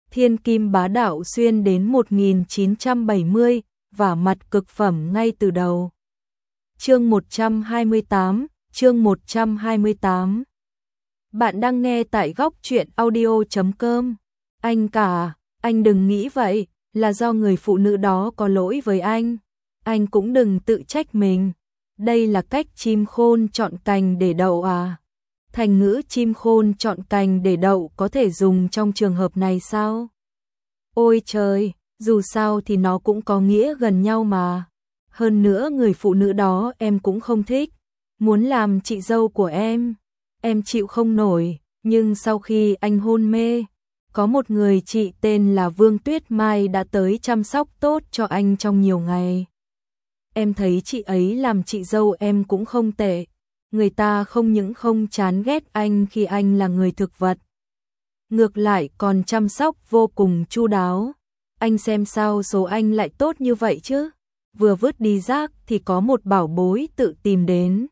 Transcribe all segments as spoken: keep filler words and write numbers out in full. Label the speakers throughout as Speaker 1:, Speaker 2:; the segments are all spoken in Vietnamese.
Speaker 1: Thiên kim bá đạo xuyên đến một nghìn chín trăm bảy mươi, vả mặt cực phẩm ngay từ đầu. Chương một trăm hai mươi tám, chương một trăm hai mươi tám. Bạn đang nghe tại góc truyện audio chấm com. Anh cả, anh đừng nghĩ vậy, là do người phụ nữ đó có lỗi với anh. Anh cũng đừng tự trách mình. Đây là cách chim khôn chọn cành để đậu à? Thành ngữ chim khôn chọn cành để đậu có thể dùng trong trường hợp này sao? Ôi trời, dù sao thì nó cũng có nghĩa gần nhau mà. Hơn nữa người phụ nữ đó em cũng không thích. Muốn làm chị dâu của em, em chịu không nổi. Nhưng sau khi anh hôn mê, có một người chị tên là Vương Tuyết Mai đã tới chăm sóc tốt cho anh trong nhiều ngày. Em thấy chị ấy làm chị dâu em cũng không tệ. Người ta không những không chán ghét anh khi anh là người thực vật, ngược lại còn chăm sóc vô cùng chu đáo. Anh xem sao số anh lại tốt như vậy chứ? Vừa vứt đi rác thì có một bảo bối tự tìm đến.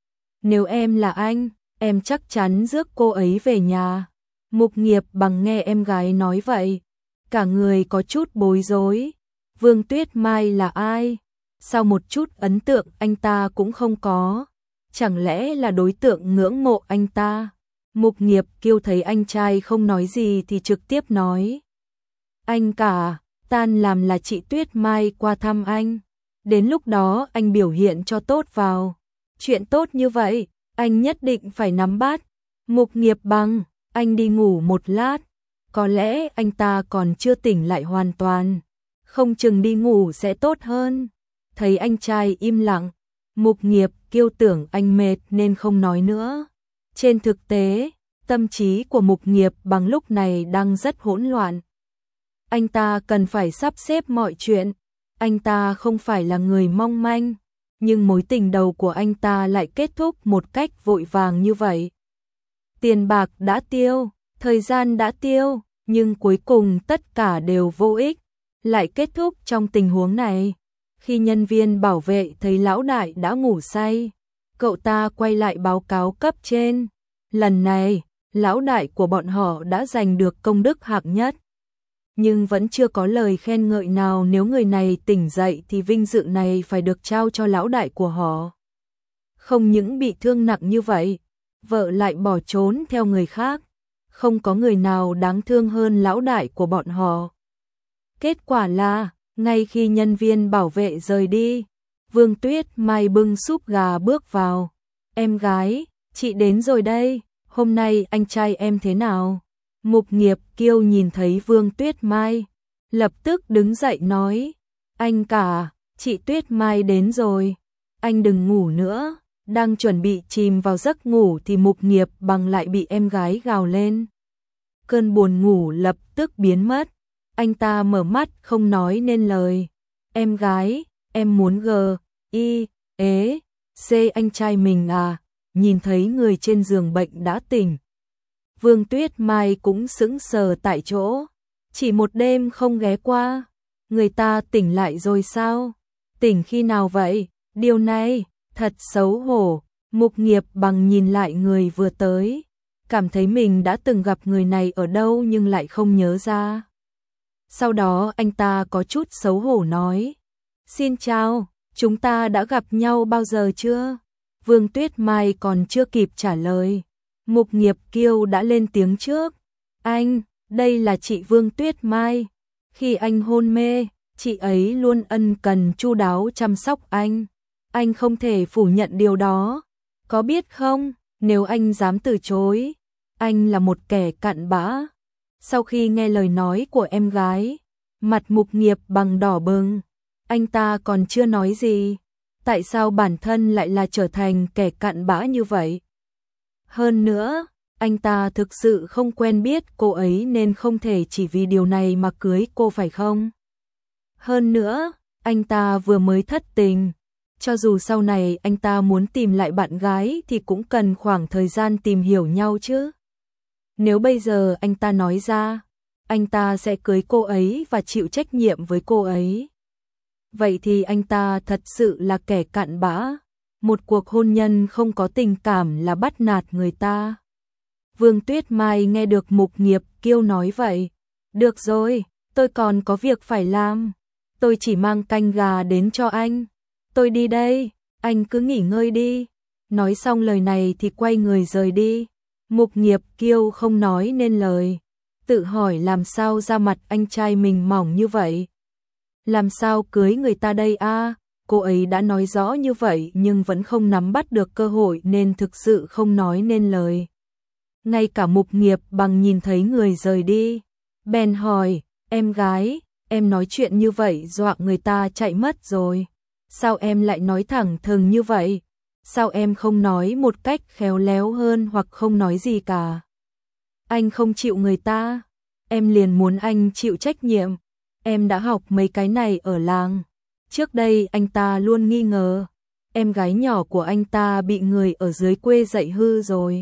Speaker 1: Nếu em là anh, em chắc chắn rước cô ấy về nhà. Mục Nghiệp Bằng nghe em gái nói vậy, cả người có chút bối rối. Vương Tuyết Mai là ai? Sao một chút ấn tượng anh ta cũng không có? Chẳng lẽ là đối tượng ngưỡng mộ anh ta? Mục Nghiệp Kiêu thấy anh trai không nói gì thì trực tiếp nói. Anh cả, tan làm là chị Tuyết Mai qua thăm anh. Đến lúc đó anh biểu hiện cho tốt vào. Chuyện tốt như vậy, anh nhất định phải nắm bắt. Mục Nghiệp Bằng, anh đi ngủ một lát. Có lẽ anh ta còn chưa tỉnh lại hoàn toàn. Không chừng đi ngủ sẽ tốt hơn. Thấy anh trai im lặng, Mục Nghiệp Kiêu tưởng anh mệt nên không nói nữa. Trên thực tế, tâm trí của Mục Nghiệp Bằng lúc này đang rất hỗn loạn. Anh ta cần phải sắp xếp mọi chuyện. Anh ta không phải là người mong manh, nhưng mối tình đầu của anh ta lại kết thúc một cách vội vàng như vậy. Tiền bạc đã tiêu, thời gian đã tiêu, nhưng cuối cùng tất cả đều vô ích, lại kết thúc trong tình huống này. Khi nhân viên bảo vệ thấy lão đại đã ngủ say, cậu ta quay lại báo cáo cấp trên. Lần này, lão đại của bọn họ đã giành được công đức hạng nhất. Nhưng vẫn chưa có lời khen ngợi nào, nếu người này tỉnh dậy thì vinh dự này phải được trao cho lão đại của họ. Không những bị thương nặng như vậy, vợ lại bỏ trốn theo người khác. Không có người nào đáng thương hơn lão đại của bọn họ. Kết quả là, ngay khi nhân viên bảo vệ rời đi, Vương Tuyết Mai bưng súp gà bước vào. Em gái, chị đến rồi đây, hôm nay anh trai em thế nào? Mục Nghiệp Kiêu nhìn thấy Vương Tuyết Mai, lập tức đứng dậy nói. Anh cả, chị Tuyết Mai đến rồi, anh đừng ngủ nữa. Đang chuẩn bị chìm vào giấc ngủ thì Mục Nghiệp Bằng lại bị em gái gào lên. Cơn buồn ngủ lập tức biến mất. Anh ta mở mắt không nói nên lời. Em gái, em muốn gờ, y, ế, xê anh trai mình à? Nhìn thấy người trên giường bệnh đã tỉnh, Vương Tuyết Mai cũng sững sờ tại chỗ. Chỉ một đêm không ghé qua, người ta tỉnh lại rồi sao? Tỉnh khi nào vậy? Điều này, thật xấu hổ. Mục Nghiệp Bằng nhìn lại người vừa tới, cảm thấy mình đã từng gặp người này ở đâu nhưng lại không nhớ ra. Sau đó anh ta có chút xấu hổ nói. Xin chào, chúng ta đã gặp nhau bao giờ chưa? Vương Tuyết Mai còn chưa kịp trả lời, Mục Nghiệp Kiêu đã lên tiếng trước. Anh, đây là chị Vương Tuyết Mai. Khi anh hôn mê, chị ấy luôn ân cần chu đáo chăm sóc anh. Anh không thể phủ nhận điều đó. Có biết không, nếu anh dám từ chối, anh là một kẻ cặn bã. Sau khi nghe lời nói của em gái, mặt Mục Nghiệp Bằng đỏ bừng. Anh ta còn chưa nói gì, tại sao bản thân lại là trở thành kẻ cặn bã như vậy? Hơn nữa, anh ta thực sự không quen biết cô ấy nên không thể chỉ vì điều này mà cưới cô phải không? Hơn nữa, anh ta vừa mới thất tình. Cho dù sau này anh ta muốn tìm lại bạn gái thì cũng cần khoảng thời gian tìm hiểu nhau chứ. Nếu bây giờ anh ta nói ra, anh ta sẽ cưới cô ấy và chịu trách nhiệm với cô ấy. Vậy thì anh ta thật sự là kẻ cặn bã. Một cuộc hôn nhân không có tình cảm là bắt nạt người ta. Vương Tuyết Mai nghe được Mục Nghiệp Kiêu nói vậy, Được rồi, tôi còn có việc phải làm. Tôi chỉ mang canh gà đến cho anh. Tôi đi đây, anh cứ nghỉ ngơi đi. Nói xong lời này thì quay người rời đi. Mục Nghiệp Kiêu không nói nên lời, tự hỏi làm sao da mặt anh trai mình mỏng như vậy. Làm sao cưới người ta đây a? Cô ấy đã nói rõ như vậy nhưng vẫn không nắm bắt được cơ hội nên thực sự không nói nên lời. Ngay cả Mục Nghiệp Bằng nhìn thấy người rời đi, bèn hỏi, em gái, em nói chuyện như vậy dọa người ta chạy mất rồi. Sao em lại nói thẳng thừng như vậy? Sao em không nói một cách khéo léo hơn hoặc không nói gì cả? Anh không chịu người ta, em liền muốn anh chịu trách nhiệm. Em đã học mấy cái này ở làng. Trước đây anh ta luôn nghi ngờ em gái nhỏ của anh ta bị người ở dưới quê dạy hư rồi.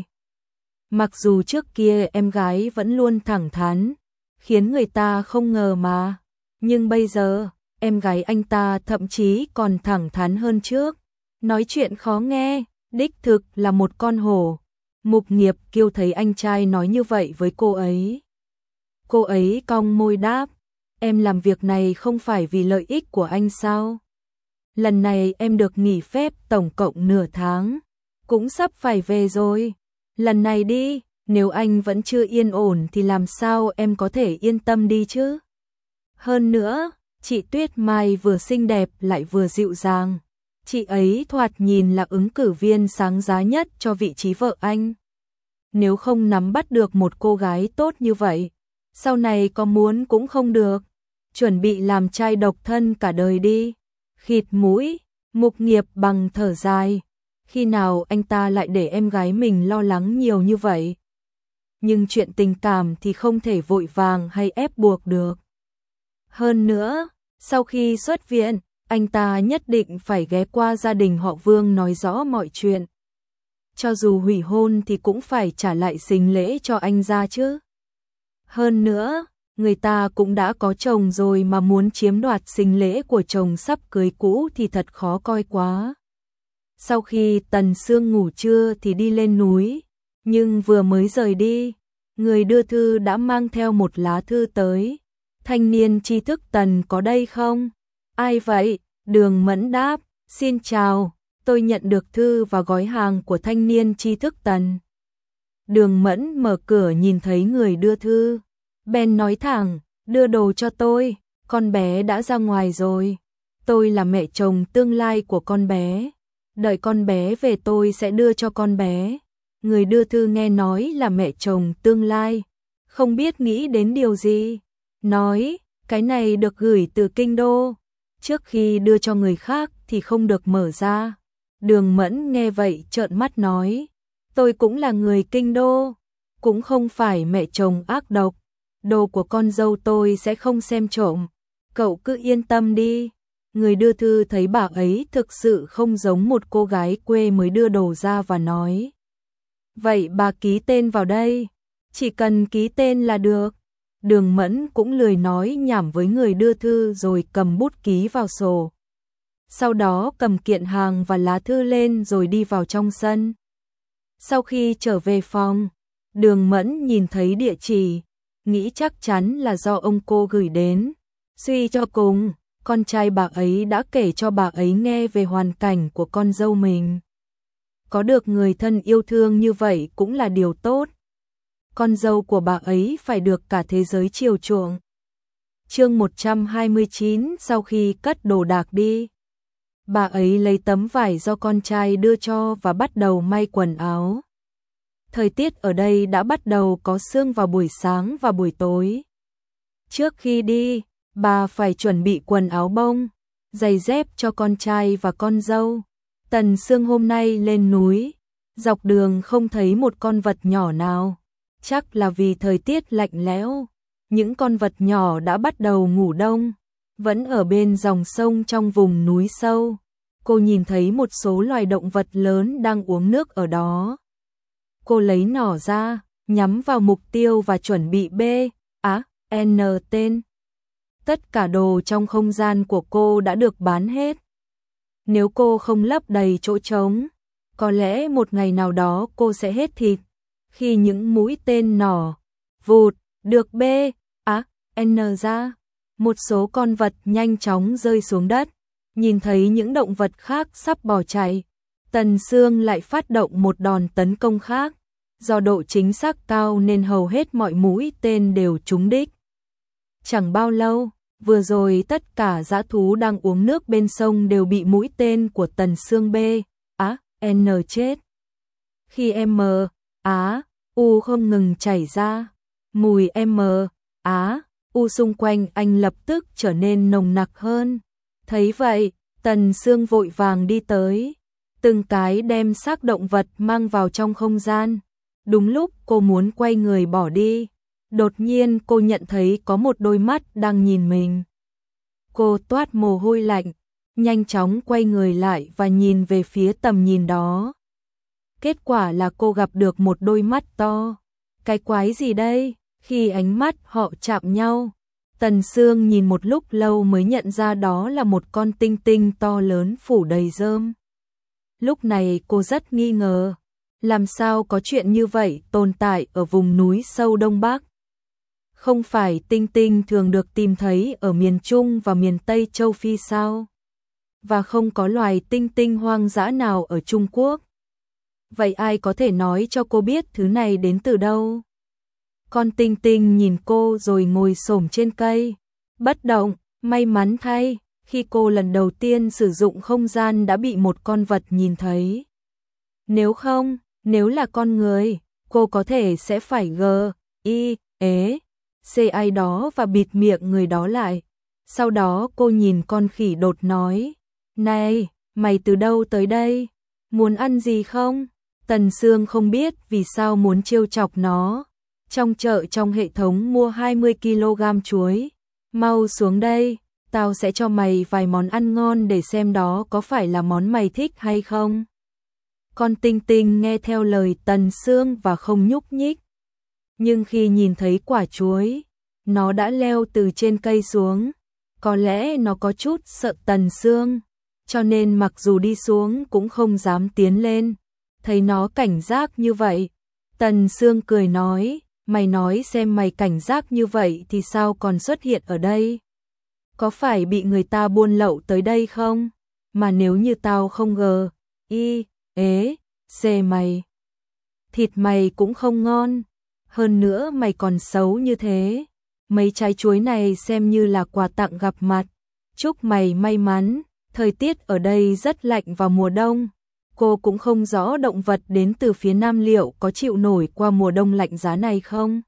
Speaker 1: Mặc dù trước kia em gái vẫn luôn thẳng thắn, khiến người ta không ngờ mà, nhưng bây giờ em gái anh ta thậm chí còn thẳng thắn hơn trước. Nói chuyện khó nghe, đích thực là một con hổ. Mục Nghiệp Kiêu thấy anh trai nói như vậy với cô ấy. Cô ấy cong môi đáp, em làm việc này không phải vì lợi ích của anh sao? Lần này em được nghỉ phép tổng cộng nửa tháng, cũng sắp phải về rồi. Lần này đi, nếu anh vẫn chưa yên ổn thì làm sao em có thể yên tâm đi chứ? Hơn nữa, chị Tuyết Mai vừa xinh đẹp lại vừa dịu dàng. Chị ấy thoạt nhìn là ứng cử viên sáng giá nhất cho vị trí vợ anh. Nếu không nắm bắt được một cô gái tốt như vậy, sau này có muốn cũng không được. Chuẩn bị làm trai độc thân cả đời đi. Khịt mũi, Mục Nghiệp Bằng thở dài. Khi nào anh ta lại để em gái mình lo lắng nhiều như vậy? Nhưng chuyện tình cảm thì không thể vội vàng hay ép buộc được. Hơn nữa, sau khi xuất viện, anh ta nhất định phải ghé qua gia đình họ Vương nói rõ mọi chuyện. Cho dù hủy hôn thì cũng phải trả lại sính lễ cho anh ra chứ. Hơn nữa, người ta cũng đã có chồng rồi mà muốn chiếm đoạt sính lễ của chồng sắp cưới cũ thì thật khó coi quá. Sau khi Tần Sương ngủ trưa thì đi lên núi, nhưng vừa mới rời đi, người đưa thư đã mang theo một lá thư tới. Thanh niên tri thức Tần có đây không? Ai vậy? Đường Mẫn đáp, xin chào, tôi nhận được thư và gói hàng của thanh niên tri thức Tần. Đường Mẫn mở cửa nhìn thấy người đưa thư, bèn nói thẳng, đưa đồ cho tôi, con bé đã ra ngoài rồi. Tôi là mẹ chồng tương lai của con bé, đợi con bé về tôi sẽ đưa cho con bé. Người đưa thư nghe nói là mẹ chồng tương lai, không biết nghĩ đến điều gì, nói, cái này được gửi từ kinh đô, trước khi đưa cho người khác thì không được mở ra. Đường Mẫn nghe vậy trợn mắt nói, tôi cũng là người kinh đô, cũng không phải mẹ chồng ác độc, đồ của con dâu tôi sẽ không xem trộm, cậu cứ yên tâm đi. Người đưa thư thấy bà ấy thực sự không giống một cô gái quê mới đưa đồ ra và nói, vậy bà ký tên vào đây, chỉ cần ký tên là được. Đường Mẫn cũng lười nói nhảm với người đưa thư rồi cầm bút ký vào sổ. Sau đó cầm kiện hàng và lá thư lên rồi đi vào trong sân. Sau khi trở về phòng, Đường Mẫn nhìn thấy địa chỉ, nghĩ chắc chắn là do ông cô gửi đến. Suy cho cùng, con trai bà ấy đã kể cho bà ấy nghe về hoàn cảnh của con dâu mình. Có được người thân yêu thương như vậy cũng là điều tốt. Con dâu của bà ấy phải được cả thế giới chiều chuộng. Chương một trăm hai mươi chín, sau khi cất đồ đạc đi, bà ấy lấy tấm vải do con trai đưa cho và bắt đầu may quần áo. Thời tiết ở đây đã bắt đầu có sương vào buổi sáng và buổi tối. Trước khi đi, bà phải chuẩn bị quần áo bông, giày dép cho con trai và con dâu. Tần Sương hôm nay lên núi, dọc đường không thấy một con vật nhỏ nào. Chắc là vì thời tiết lạnh lẽo, những con vật nhỏ đã bắt đầu ngủ đông, vẫn ở bên dòng sông trong vùng núi sâu. Cô nhìn thấy một số loài động vật lớn đang uống nước ở đó. Cô lấy nỏ ra, nhắm vào mục tiêu và chuẩn bị B, á, N tên. Tất cả đồ trong không gian của cô đã được bán hết. Nếu cô không lấp đầy chỗ trống, có lẽ một ngày nào đó cô sẽ hết thịt. Khi những mũi tên nỏ vụt được B, á, N ra. Một số con vật nhanh chóng rơi xuống đất. Nhìn thấy những động vật khác sắp bỏ chạy, Tần Sương lại phát động một đòn tấn công khác. Do độ chính xác cao nên hầu hết mọi mũi tên đều trúng đích. Chẳng bao lâu, vừa rồi tất cả dã thú đang uống nước bên sông đều bị mũi tên của Tần Sương B, Á, N chết. Khi M, Á, U không ngừng chảy ra, mùi M, Á, U xung quanh anh lập tức trở nên nồng nặc hơn. Thấy vậy, Tần Sương vội vàng đi tới, từng cái đem xác động vật mang vào trong không gian. Đúng lúc cô muốn quay người bỏ đi, đột nhiên cô nhận thấy có một đôi mắt đang nhìn mình. Cô toát mồ hôi lạnh, nhanh chóng quay người lại và nhìn về phía tầm nhìn đó. Kết quả là cô gặp được một đôi mắt to. Cái quái gì đây? Khi ánh mắt họ chạm nhau, Tần Sương nhìn một lúc lâu mới nhận ra đó là một con tinh tinh to lớn phủ đầy rơm. Lúc này cô rất nghi ngờ, làm sao có chuyện như vậy tồn tại ở vùng núi sâu Đông Bắc? Không phải tinh tinh thường được tìm thấy ở miền Trung và miền Tây châu Phi sao? Và không có loài tinh tinh hoang dã nào ở Trung Quốc. Vậy ai có thể nói cho cô biết thứ này đến từ đâu? Con tinh tinh nhìn cô rồi ngồi xổm trên cây, bất động. May mắn thay, khi cô lần đầu tiên sử dụng không gian đã bị một con vật nhìn thấy. Nếu không, nếu là con người, cô có thể sẽ phải gờ, y, ế, c ai đó và bịt miệng người đó lại. Sau đó cô nhìn con khỉ đột nói, này, mày từ đâu tới đây? Muốn ăn gì không? Tần Sương không biết vì sao muốn trêu chọc nó. Trong chợ trong hệ thống mua hai mươi ki lô gam chuối. Mau xuống đây, tao sẽ cho mày vài món ăn ngon để xem đó có phải là món mày thích hay không. Con tinh tinh nghe theo lời Tần Sương và không nhúc nhích. Nhưng khi nhìn thấy quả chuối, nó đã leo từ trên cây xuống. Có lẽ nó có chút sợ Tần Sương, cho nên mặc dù đi xuống cũng không dám tiến lên. Thấy nó cảnh giác như vậy, Tần Sương cười nói, mày nói xem mày cảnh giác như vậy thì sao còn xuất hiện ở đây? Có phải bị người ta buôn lậu tới đây không? Mà nếu như tao không gờ, y, ế, c mày, thịt mày cũng không ngon. Hơn nữa mày còn xấu như thế. Mấy trái chuối này xem như là quà tặng gặp mặt. Chúc mày may mắn. Thời tiết ở đây rất lạnh vào mùa đông. Cô cũng không rõ động vật đến từ phía Nam liệu có chịu nổi qua mùa đông lạnh giá này không.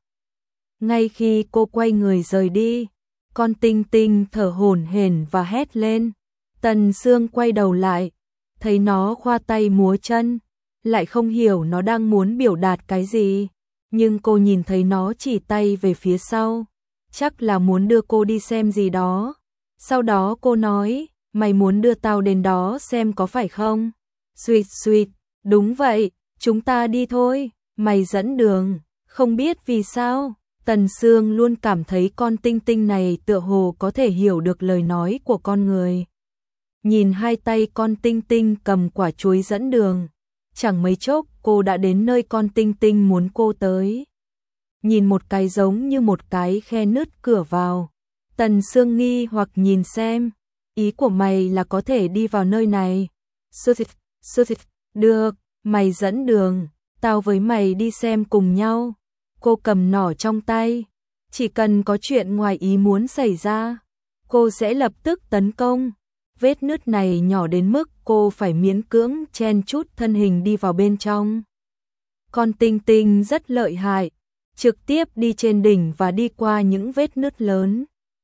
Speaker 1: Ngay khi cô quay người rời đi, con tinh tinh thở hổn hển và hét lên. Tần Sương quay đầu lại, thấy nó khoa tay múa chân, lại không hiểu nó đang muốn biểu đạt cái gì. Nhưng cô nhìn thấy nó chỉ tay về phía sau, chắc là muốn đưa cô đi xem gì đó. Sau đó cô nói, mày muốn đưa tao đến đó xem có phải không? Suýt suýt, đúng vậy, chúng ta đi thôi, mày dẫn đường. Không biết vì sao, Tần Sương luôn cảm thấy con tinh tinh này tựa hồ có thể hiểu được lời nói của con người. Nhìn hai tay con tinh tinh cầm quả chuối dẫn đường, chẳng mấy chốc cô đã đến nơi con tinh tinh muốn cô tới. Nhìn một cái giống như một cái khe nứt cửa vào. Tần Sương nghi hoặc nhìn xem, ý của mày là có thể đi vào nơi này. Sư thịt, sư thịt, được, mày dẫn đường, tao với mày đi xem cùng nhau. Cô cầm nỏ trong tay, chỉ cần có chuyện ngoài ý muốn xảy ra, cô sẽ lập tức tấn công. Vết nứt này nhỏ đến mức cô phải miễn cưỡng chen chút thân hình đi vào bên trong. Con tinh tinh rất lợi hại, trực tiếp đi trên đỉnh và đi qua những vết nứt lớn.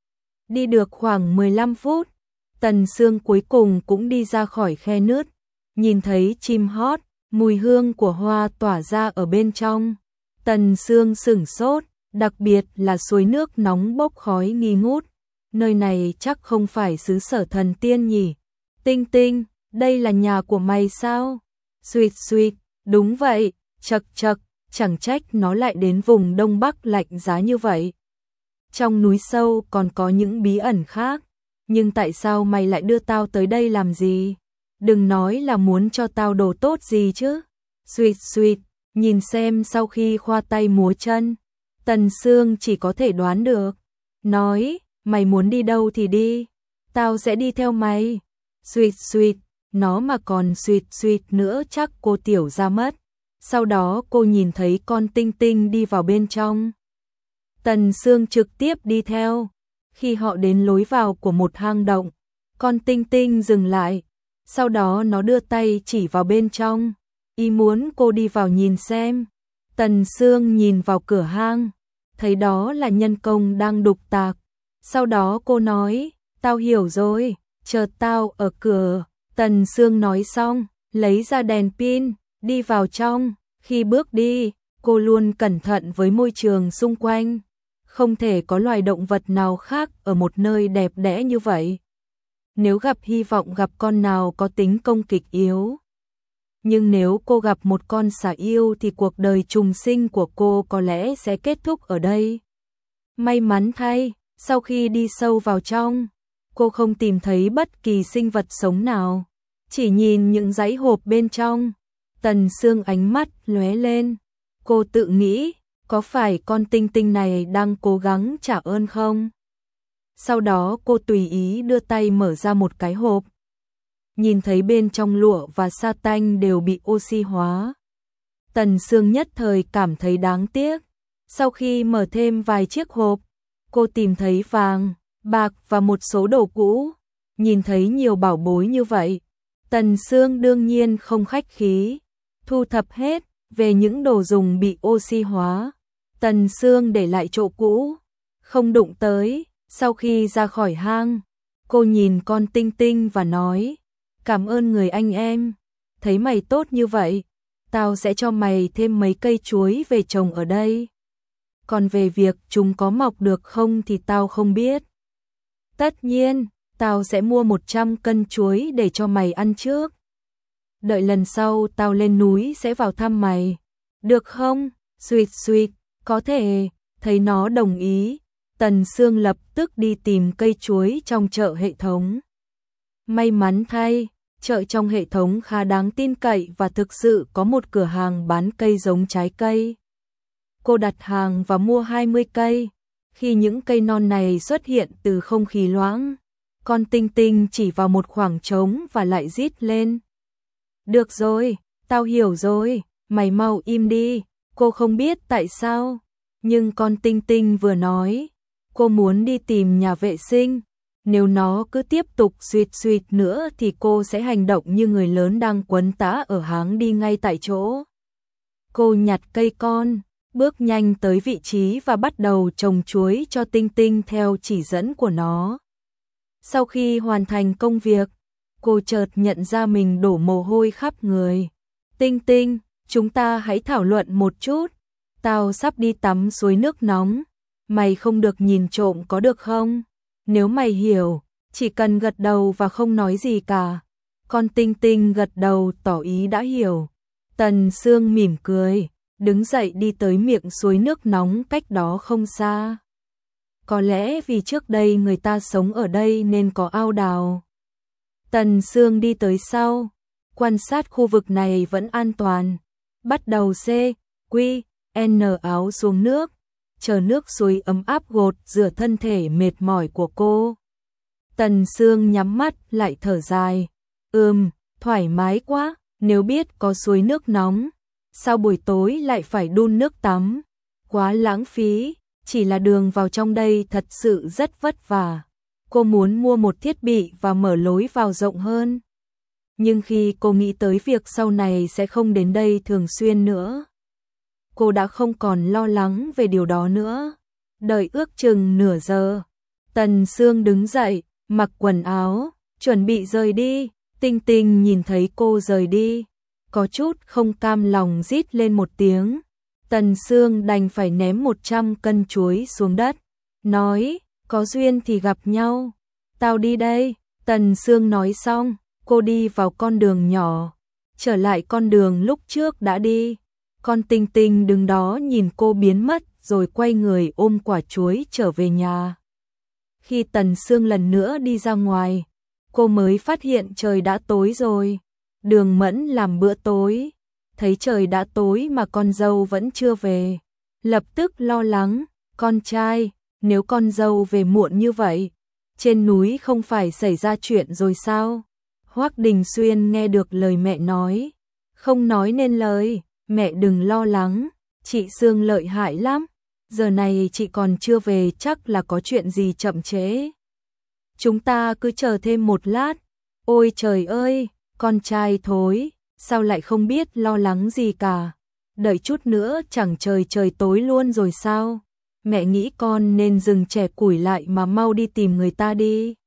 Speaker 1: Đi được khoảng mười lăm phút, Tần Sương cuối cùng cũng đi ra khỏi khe nứt, nhìn thấy chim hót, mùi hương của hoa tỏa ra ở bên trong. Tần Sương sửng sốt, đặc biệt là suối nước nóng bốc khói nghi ngút. Nơi này chắc không phải xứ sở thần tiên nhỉ? Tinh tinh, đây là nhà của mày sao? Suýt suýt, đúng vậy, chật chật, chẳng trách nó lại đến vùng Đông Bắc lạnh giá như vậy. Trong núi sâu còn có những bí ẩn khác, nhưng tại sao mày lại đưa tao tới đây làm gì? Đừng nói là muốn cho tao đồ tốt gì chứ. Suýt suýt, nhìn xem sau khi khoa tay múa chân, Tần Sương chỉ có thể đoán được. nói, mày muốn đi đâu thì đi, tao sẽ đi theo mày. Suýt suýt, nó mà còn suýt suýt nữa chắc cô tiểu ra mất. Sau đó cô nhìn thấy con Tinh Tinh đi vào bên trong. Tần Sương trực tiếp đi theo. Khi họ đến lối vào của một hang động, con Tinh Tinh dừng lại. Sau đó nó đưa tay chỉ vào bên trong, ý muốn cô đi vào nhìn xem. Tần Sương nhìn vào cửa hang, thấy đó là nhân công đang đục tạc. Sau đó cô nói, tao hiểu rồi, chờ tao ở cửa. Tần Sương nói xong, lấy ra đèn pin, đi vào trong. Khi bước đi, cô luôn cẩn thận với môi trường xung quanh. Không thể có loài động vật nào khác ở một nơi đẹp đẽ như vậy. Nếu gặp hy vọng gặp con nào có tính công kích yếu. Nhưng nếu cô gặp một con xà yêu thì cuộc đời trùng sinh của cô có lẽ sẽ kết thúc ở đây. May mắn thay, sau khi đi sâu vào trong, cô không tìm thấy bất kỳ sinh vật sống nào. Chỉ nhìn những dãy hộp bên trong, Tần Sương ánh mắt lóe lên. Cô tự nghĩ, có phải con Tinh Tinh này đang cố gắng trả ơn không? Sau đó cô tùy ý đưa tay mở ra một cái hộp. Nhìn thấy bên trong lụa và sa tanh đều bị oxy hóa. Tần Sương nhất thời cảm thấy đáng tiếc. Sau khi mở thêm vài chiếc hộp, cô tìm thấy vàng, bạc và một số đồ cũ. Nhìn thấy nhiều bảo bối như vậy, Tần Sương đương nhiên không khách khí, thu thập hết. Về những đồ dùng bị oxy hóa, Tần Sương để lại chỗ cũ, không đụng tới. Sau khi ra khỏi hang, cô nhìn con Tinh Tinh và nói, cảm ơn người anh em, thấy mày tốt như vậy, tao sẽ cho mày thêm mấy cây chuối về trồng ở đây. Còn về việc chúng có mọc được không thì tao không biết. Tất nhiên, tao sẽ mua một trăm cân chuối để cho mày ăn trước. Đợi lần sau tao lên núi sẽ vào thăm mày. Được không? Suýt suýt, có thể. Thấy nó đồng ý, Tần Sương lập tức đi tìm cây chuối trong chợ hệ thống. May mắn thay, chợ trong hệ thống khá đáng tin cậy và thực sự có một cửa hàng bán cây giống trái cây. Cô đặt hàng và mua hai mươi cây. Khi những cây non này xuất hiện từ không khí loãng, con Tinh Tinh chỉ vào một khoảng trống và lại rít lên. Được rồi, tao hiểu rồi, mày mau im đi. Cô không biết tại sao, nhưng con Tinh Tinh vừa nói, cô muốn đi tìm nhà vệ sinh. Nếu nó cứ tiếp tục suýt suýt nữa thì cô sẽ hành động như người lớn đang quấn tã ở háng đi ngay tại chỗ. Cô nhặt cây con, bước nhanh tới vị trí và bắt đầu trồng chuối cho Tinh Tinh theo chỉ dẫn của nó. Sau khi hoàn thành công việc, cô chợt nhận ra mình đổ mồ hôi khắp người. Tinh Tinh, chúng ta hãy thảo luận một chút. Tao sắp đi tắm suối nước nóng. Mày không được nhìn trộm có được không? Nếu mày hiểu, chỉ cần gật đầu và không nói gì cả. Con Tinh Tinh gật đầu tỏ ý đã hiểu. Tần Sương mỉm cười, đứng dậy đi tới miệng suối nước nóng cách đó không xa. Có lẽ vì trước đây người ta sống ở đây nên có ao đào. Tần Sương đi tới sau, quan sát khu vực này vẫn an toàn. Bắt đầu C, Q, N áo xuống nước, chờ nước suối ấm áp gột rửa thân thể mệt mỏi của cô. Tần Sương nhắm mắt lại thở dài. Ừm, thoải mái quá, nếu biết có suối nước nóng, sao buổi tối lại phải đun nước tắm? Quá lãng phí, chỉ là đường vào trong đây thật sự rất vất vả. Cô muốn mua một thiết bị và mở lối vào rộng hơn. Nhưng khi cô nghĩ tới việc sau này sẽ không đến đây thường xuyên nữa, cô đã không còn lo lắng về điều đó nữa. Đợi ước chừng nửa giờ, Tần Sương đứng dậy, mặc quần áo, chuẩn bị rời đi. Tinh Tinh nhìn thấy cô rời đi, có chút không cam lòng rít lên một tiếng. Tần Sương đành phải ném một trăm cân chuối xuống đất, nói, có duyên thì gặp nhau, tao đi đây. Tần Sương nói xong, cô đi vào con đường nhỏ, trở lại con đường lúc trước đã đi. Con Tinh Tinh đứng đó nhìn cô biến mất rồi quay người ôm quả chuối trở về nhà. Khi Tần Sương lần nữa đi ra ngoài, cô mới phát hiện trời đã tối rồi. Đường Mẫn làm bữa tối, thấy trời đã tối mà con dâu vẫn chưa về, lập tức lo lắng, con trai, nếu con dâu về muộn như vậy, trên núi không phải xảy ra chuyện rồi sao? Hoắc Đình Xuyên nghe được lời mẹ nói, không nói nên lời. Mẹ đừng lo lắng, chị Sương lợi hại lắm, giờ này chị còn chưa về chắc là có chuyện gì chậm trễ. Chúng ta cứ chờ thêm một lát. Ôi trời ơi, con trai thối, sao lại không biết lo lắng gì cả. Đợi chút nữa chẳng trời trời tối luôn rồi sao? Mẹ nghĩ con nên dừng chẻ củi lại mà mau đi tìm người ta đi.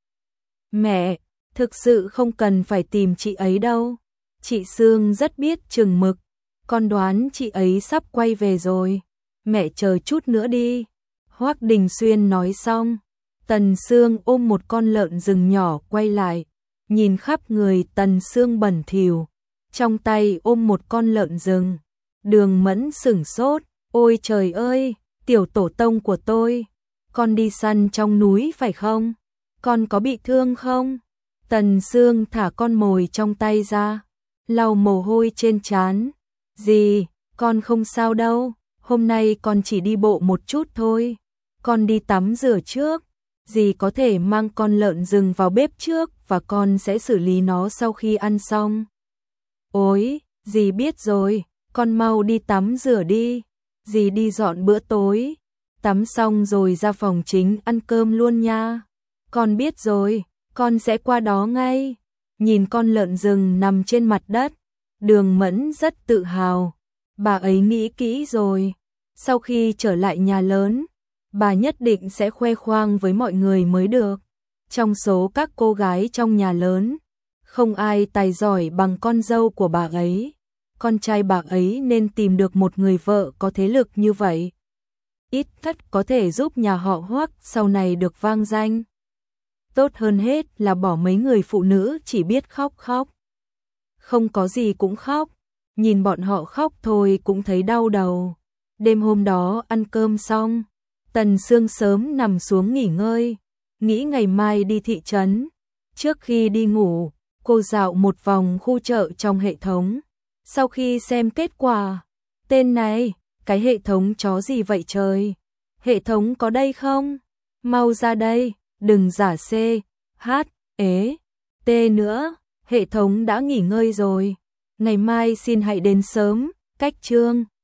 Speaker 1: Mẹ, thực sự không cần phải tìm chị ấy đâu. Chị Sương rất biết chừng mực. Con đoán chị ấy sắp quay về rồi. Mẹ chờ chút nữa đi. Hoắc Đình Xuyên nói xong, Tần Sương ôm một con lợn rừng nhỏ quay lại, nhìn khắp người Tần Sương bẩn thỉu, trong tay ôm một con lợn rừng. Đường Mẫn sửng sốt, ôi trời ơi, tiểu tổ tông của tôi, con đi săn trong núi phải không? Con có bị thương không? Tần Sương thả con mồi trong tay ra, lau mồ hôi trên trán. Dì, con không sao đâu, hôm nay con chỉ đi bộ một chút thôi. Con đi tắm rửa trước, dì có thể mang con lợn rừng vào bếp trước và con sẽ xử lý nó sau khi ăn xong. Ôi, dì biết rồi, con mau đi tắm rửa đi, dì đi dọn bữa tối. Tắm xong rồi ra phòng chính ăn cơm luôn nha. Con biết rồi, con sẽ qua đó ngay. Nhìn con lợn rừng nằm trên mặt đất, Đường Mẫn rất tự hào. Bà ấy nghĩ kỹ rồi, sau khi trở lại nhà lớn, bà nhất định sẽ khoe khoang với mọi người mới được. Trong số các cô gái trong nhà lớn, không ai tài giỏi bằng con dâu của bà ấy. Con trai bà ấy nên tìm được một người vợ có thế lực như vậy. Ít nhất có thể giúp nhà họ Hoắc sau này được vang danh. Tốt hơn hết là bỏ mấy người phụ nữ chỉ biết khóc khóc. Không có gì cũng khóc, nhìn bọn họ khóc thôi cũng thấy đau đầu. Đêm hôm đó ăn cơm xong, Tần Sương sớm nằm xuống nghỉ ngơi, nghĩ ngày mai đi thị trấn. Trước khi đi ngủ, cô dạo một vòng khu chợ trong hệ thống. Sau khi xem kết quả, tên này, cái hệ thống chó gì vậy trời? Hệ thống có đây không? Mau ra đây, đừng giả C, H, ế, T nữa, hệ thống đã nghỉ ngơi rồi. Ngày mai xin hãy đến sớm, cách chương.